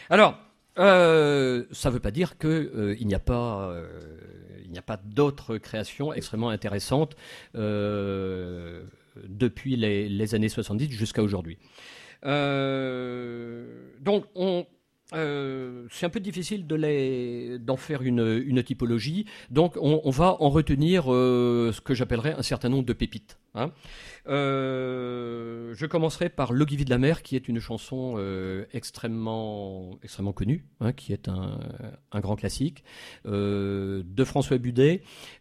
Alors, ça ne veut pas dire qu'il n'y a pas, d'autres créations extrêmement intéressantes depuis les années 70 jusqu'à aujourd'hui. Donc, c'est un peu difficile d'en faire une typologie. Donc, on va en retenir ce que j'appellerais un certain nombre de pépites. Hein. Je commencerai par L'Ogivie de la mer, qui est une chanson extrêmement connue, hein, qui est un grand classique, de François Budet.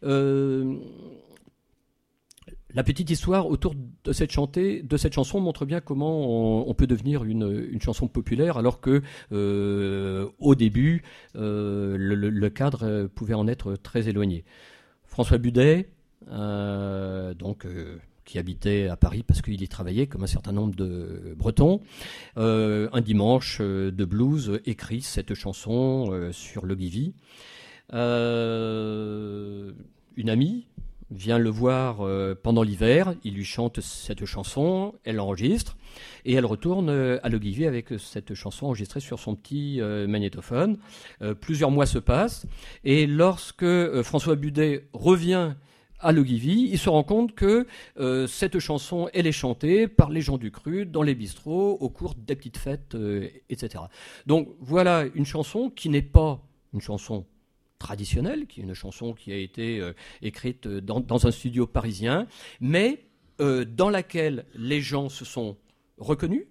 La petite histoire autour de cette chanson montre bien comment on peut devenir une chanson populaire, alors que au début, le cadre pouvait en être très éloigné. François Budet, qui habitait à Paris parce qu'il y travaillait comme un certain nombre de Bretons, un dimanche de blues écrit cette chanson sur l'Ogivie. Une amie vient le voir pendant l'hiver, il lui chante cette chanson, elle l'enregistre, et elle retourne à l'Ogivie avec cette chanson enregistrée sur son petit magnétophone. Plusieurs mois se passent, et lorsque François Budet revient à l'Ogivie, il se rend compte que cette chanson, elle est chantée par les gens du cru, dans les bistrots, au cours des petites fêtes, etc. Donc voilà une chanson qui n'est pas une chanson traditionnelle, qui est une chanson qui a été écrite dans un studio parisien, mais dans laquelle les gens se sont reconnus,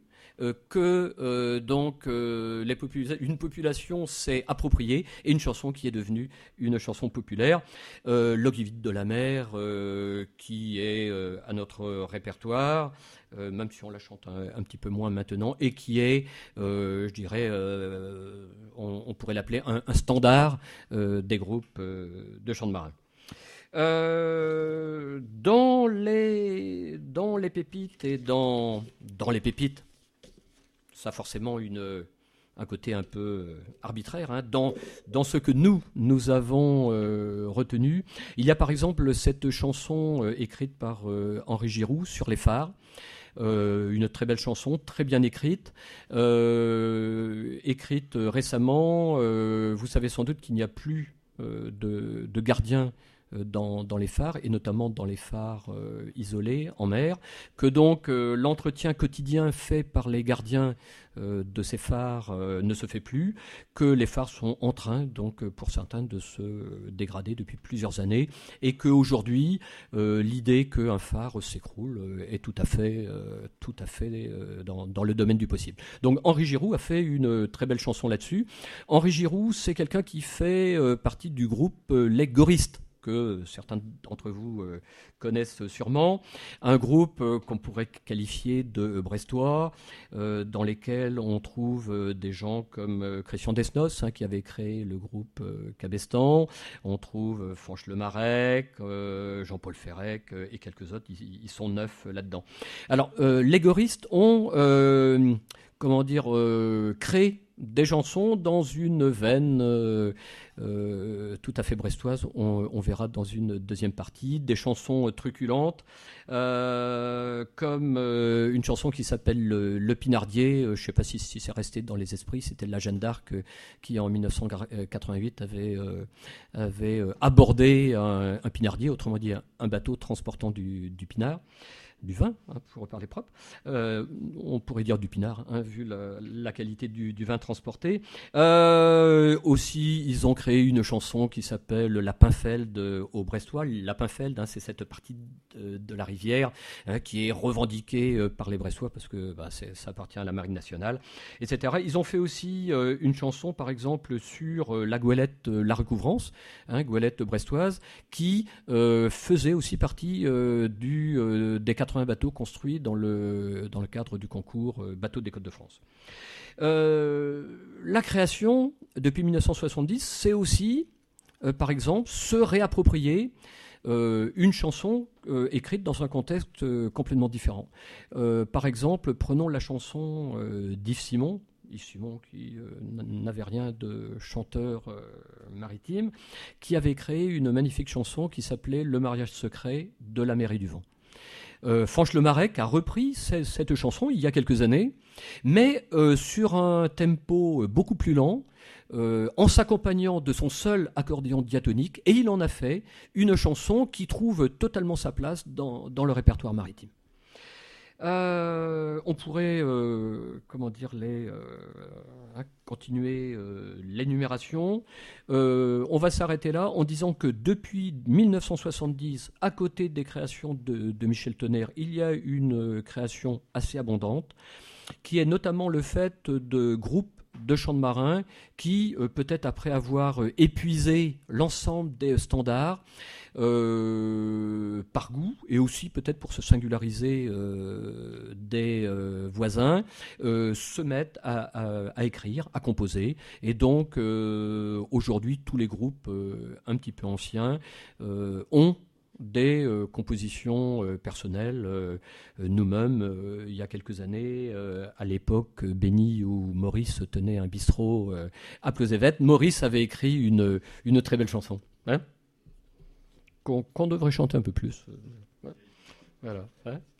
une population s'est appropriée, et une chanson qui est devenue une chanson populaire. L'Ogivie de la mer, qui est à notre répertoire, même si on la chante un petit peu moins maintenant, et qui est, je dirais, on pourrait l'appeler un standard des groupes de chants de marins. Dans les pépites et dans les pépites, ça a forcément un côté un peu arbitraire. Hein. Dans ce que nous avons retenu, il y a par exemple cette chanson écrite par Henri Giroux sur les phares. Une très belle chanson, très bien écrite, écrite récemment. Vous savez sans doute qu'il n'y a plus de gardiens dans les phares, et notamment dans les phares isolés en mer, que donc l'entretien quotidien fait par les gardiens de ces phares ne se fait plus, que les phares sont en train, donc pour certains, de se dégrader depuis plusieurs années, et qu'aujourd'hui, l'idée qu'un phare s'écroule est tout à fait dans le domaine du possible. Donc Henri Giroux a fait une très belle chanson là-dessus. Henri Giroux, c'est quelqu'un qui fait partie du groupe Les Goristes, que certains d'entre vous connaissent sûrement, un groupe qu'on pourrait qualifier de brestois, dans lesquels on trouve des gens comme Christian Desnos, hein, qui avait créé le groupe Cabestan, on trouve Fanche Lemarec, Jean-Paul Ferrec et quelques autres, ils sont 9 là-dedans. Alors, les goristes ont créé des chansons dans une veine tout à fait brestoise, on verra dans une deuxième partie, des chansons truculentes, comme une chanson qui s'appelle Le Pinardier, je ne sais pas si c'est resté dans les esprits, c'était la Jeanne d'Arc qui en 1988 avait abordé un pinardier, autrement dit un bateau transportant du pinard, du vin, hein, pour parler propre. On pourrait dire du pinard, hein, vu la qualité du vin transporté. Aussi, ils ont créé une chanson qui s'appelle Lapinfeld au Brestois. Lapinfeld, hein, c'est cette partie de la rivière hein, qui est revendiquée par les Brestois parce que ça appartient à la Marine nationale, etc. Ils ont fait aussi une chanson, par exemple, sur la goélette La Recouvrance, hein, goélette brestoise, qui faisait aussi partie des 80 bateaux construits dans le cadre du concours Bateaux des Côtes de France. La création, depuis 1970, c'est aussi, par exemple, se réapproprier une chanson écrite dans un contexte complètement différent. Par exemple, prenons la chanson d'Yves Simon, qui n'avait rien de chanteur maritime, qui avait créé une magnifique chanson qui s'appelait « Le mariage secret de la mer et du vent ». Fanch Le Marec a repris cette chanson il y a quelques années, mais sur un tempo beaucoup plus lent, en s'accompagnant de son seul accordéon diatonique, et il en a fait une chanson qui trouve totalement sa place dans le répertoire maritime. On pourrait, continuer l'énumération. On va s'arrêter là en disant que depuis 1970, à côté des créations de Michel Tonnerre, il y a une création assez abondante, qui est notamment le fait de groupes de chants de marins qui, peut-être après avoir épuisé l'ensemble des standards, par goût et aussi peut-être pour se singulariser des voisins, se mettent à écrire, à composer. Et donc aujourd'hui, tous les groupes un petit peu anciens ont des compositions personnelles. Nous-mêmes, il y a quelques années, à l'époque, Benny ou Maurice tenaient un bistrot à Plozévet. Maurice avait écrit une très belle chanson, hein, qu'on devrait chanter un peu plus. Voilà. Hein.